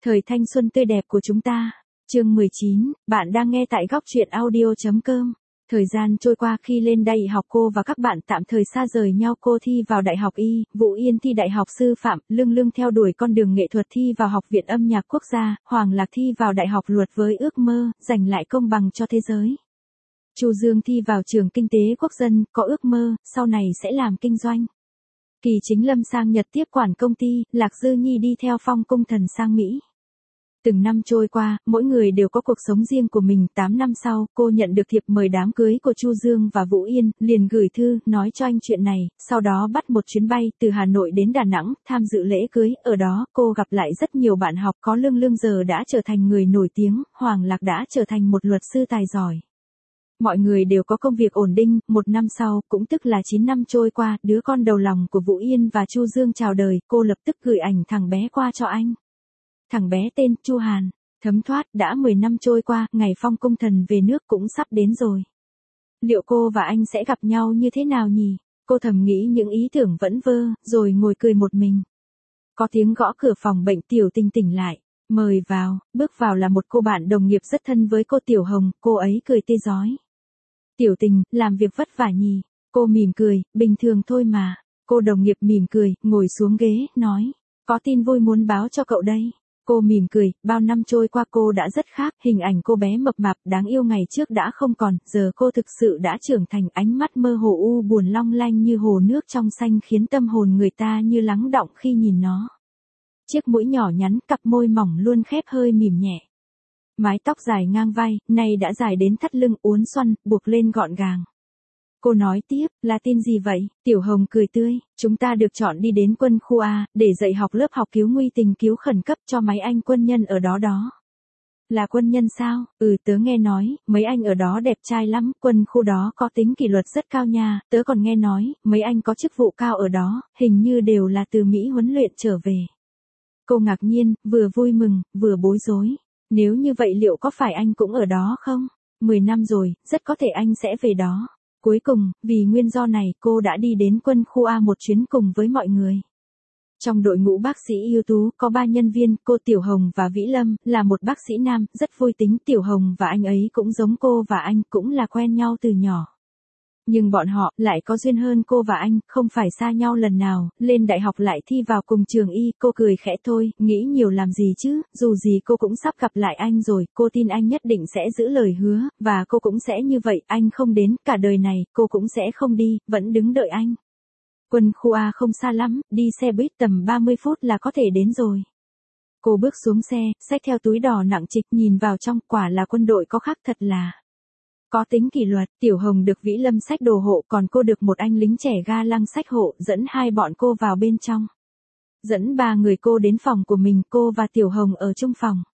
Thời thanh xuân tươi đẹp của chúng ta. Chương 19, bạn đang nghe tại góc truyện audio.com. Thời gian trôi qua, khi lên đại học cô và các bạn tạm thời xa rời nhau. Cô thi vào đại học Y, Vũ Yên thi đại học sư phạm, Lương Lương theo đuổi con đường nghệ thuật thi vào Học viện Âm nhạc Quốc gia, Hoàng Lạc thi vào Đại học Luật với ước mơ giành lại công bằng cho thế giới. Chu Dương thi vào trường Kinh tế Quốc dân, có ước mơ sau này sẽ làm kinh doanh. Kỳ Chính Lâm sang Nhật tiếp quản công ty, Lạc Dư Nhi đi theo Phong Cung Thần sang Mỹ. Từng năm trôi qua, mỗi người đều có cuộc sống riêng của mình. 8 năm sau, cô nhận được thiệp mời đám cưới của Chu Dương và Vũ Yên, liền gửi thư, nói cho anh chuyện này, sau đó bắt một chuyến bay từ Hà Nội đến Đà Nẵng, tham dự lễ cưới. Ở đó, cô gặp lại rất nhiều bạn học, có Lương Lương giờ đã trở thành người nổi tiếng, Hoàng Lạc đã trở thành một luật sư tài giỏi. Mọi người đều có công việc ổn định. 1 năm sau, cũng tức là 9 năm trôi qua, đứa con đầu lòng của Vũ Yên và Chu Dương chào đời, cô lập tức gửi ảnh thằng bé qua cho anh. Thằng bé tên Chu Hàn. Thấm thoát, đã 10 năm trôi qua, ngày Phong Cung Thần về nước cũng sắp đến rồi. Liệu cô và anh sẽ gặp nhau như thế nào nhỉ? Cô thầm nghĩ những ý tưởng vẩn vơ, rồi ngồi cười một mình. Có tiếng gõ cửa phòng bệnh. Tiểu Tình tỉnh lại. Mời vào. Bước vào là một cô bạn đồng nghiệp rất thân với cô Tiểu Hồng, cô ấy cười tươi rói. Tiểu Tình, làm việc vất vả nhỉ? Cô mỉm cười, bình thường thôi mà. Cô đồng nghiệp mỉm cười, ngồi xuống ghế, nói. Có tin vui muốn báo cho cậu đây. Cô mỉm cười, bao năm trôi qua cô đã rất khác, hình ảnh cô bé mập mạp đáng yêu ngày trước đã không còn, giờ cô thực sự đã trưởng thành, ánh mắt mơ hồ u buồn long lanh như hồ nước trong xanh khiến tâm hồn người ta như lắng đọng khi nhìn nó. Chiếc mũi nhỏ nhắn, cặp môi mỏng luôn khép hơi mỉm nhẹ. Mái tóc dài ngang vai, nay đã dài đến thắt lưng, uốn xoăn, buộc lên gọn gàng. Cô nói tiếp, là tin gì vậy? Tiểu Hồng cười tươi, chúng ta được chọn đi đến quân khu A, để dạy học lớp học cứu nguy tình cứu khẩn cấp cho mấy anh quân nhân ở đó đó. Là quân nhân sao? Tớ nghe nói, mấy anh ở đó đẹp trai lắm, quân khu đó có tính kỷ luật rất cao nha, tớ còn nghe nói, mấy anh có chức vụ cao ở đó, hình như đều là từ Mỹ huấn luyện trở về. Cô ngạc nhiên, vừa vui mừng, vừa bối rối. Nếu như vậy liệu có phải anh cũng ở đó không? 10 năm rồi, rất có thể anh sẽ về đó. Cuối cùng, vì nguyên do này, cô đã đi đến quân khu A một chuyến cùng với mọi người. Trong đội ngũ bác sĩ ưu tú, có 3 nhân viên, cô Tiểu Hồng và Vĩ Lâm, là một bác sĩ nam, rất vui tính. Tiểu Hồng và anh ấy cũng giống cô và anh, cũng là quen nhau từ nhỏ. Nhưng bọn họ lại có duyên hơn cô và anh, không phải xa nhau lần nào, lên đại học lại thi vào cùng trường Y. Cô cười khẽ thôi, nghĩ nhiều làm gì chứ, dù gì cô cũng sắp gặp lại anh rồi, cô tin anh nhất định sẽ giữ lời hứa, và cô cũng sẽ như vậy, anh không đến, cả đời này, cô cũng sẽ không đi, vẫn đứng đợi anh. Quân khu A không xa lắm, đi xe buýt tầm 30 phút là có thể đến rồi. Cô bước xuống xe, xách theo túi đỏ nặng trịch, nhìn vào trong, quả là quân đội có khác thật là. Có tính kỷ luật. Tiểu Hồng được Vĩ Lâm xách đồ hộ, còn cô được một anh lính trẻ ga lăng xách hộ, dẫn hai bọn cô vào bên trong. Dẫn 3 người cô đến phòng của mình, cô và Tiểu Hồng ở chung phòng.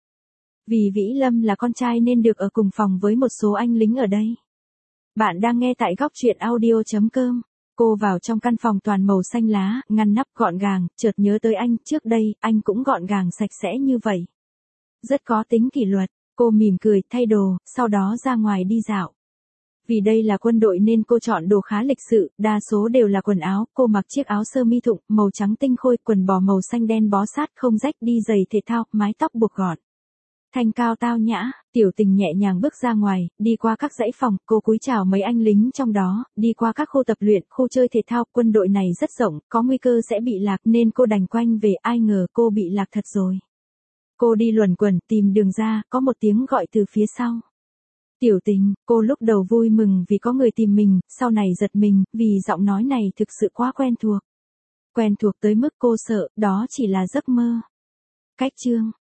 Vì Vĩ Lâm là con trai nên được ở cùng phòng với một số anh lính ở đây. Bạn đang nghe tại góc truyện audio.com. Cô vào trong căn phòng toàn màu xanh lá, ngăn nắp gọn gàng, chợt nhớ tới anh, trước đây, anh cũng gọn gàng sạch sẽ như vậy. Rất có tính kỷ luật. Cô mỉm cười, thay đồ, sau đó ra ngoài đi dạo. Vì đây là quân đội nên cô chọn đồ khá lịch sự, đa số đều là quần áo, cô mặc chiếc áo sơ mi thụng, màu trắng tinh khôi, quần bò màu xanh đen bó sát không rách, đi giày thể thao, mái tóc buộc gọn. Thanh cao tao nhã. Tiểu Tình nhẹ nhàng bước ra ngoài, đi qua các dãy phòng, cô cúi chào mấy anh lính trong đó, đi qua các khu tập luyện, khu chơi thể thao, quân đội này rất rộng, có nguy cơ sẽ bị lạc nên cô đành quanh về, ai ngờ cô bị lạc thật rồi. Cô đi luẩn quẩn, tìm đường ra, có một tiếng gọi từ phía sau. Tiểu Tình, cô lúc đầu vui mừng vì có người tìm mình, sau này giật mình, vì giọng nói này thực sự quá quen thuộc. Quen thuộc tới mức cô sợ, đó chỉ là giấc mơ. Cách chương.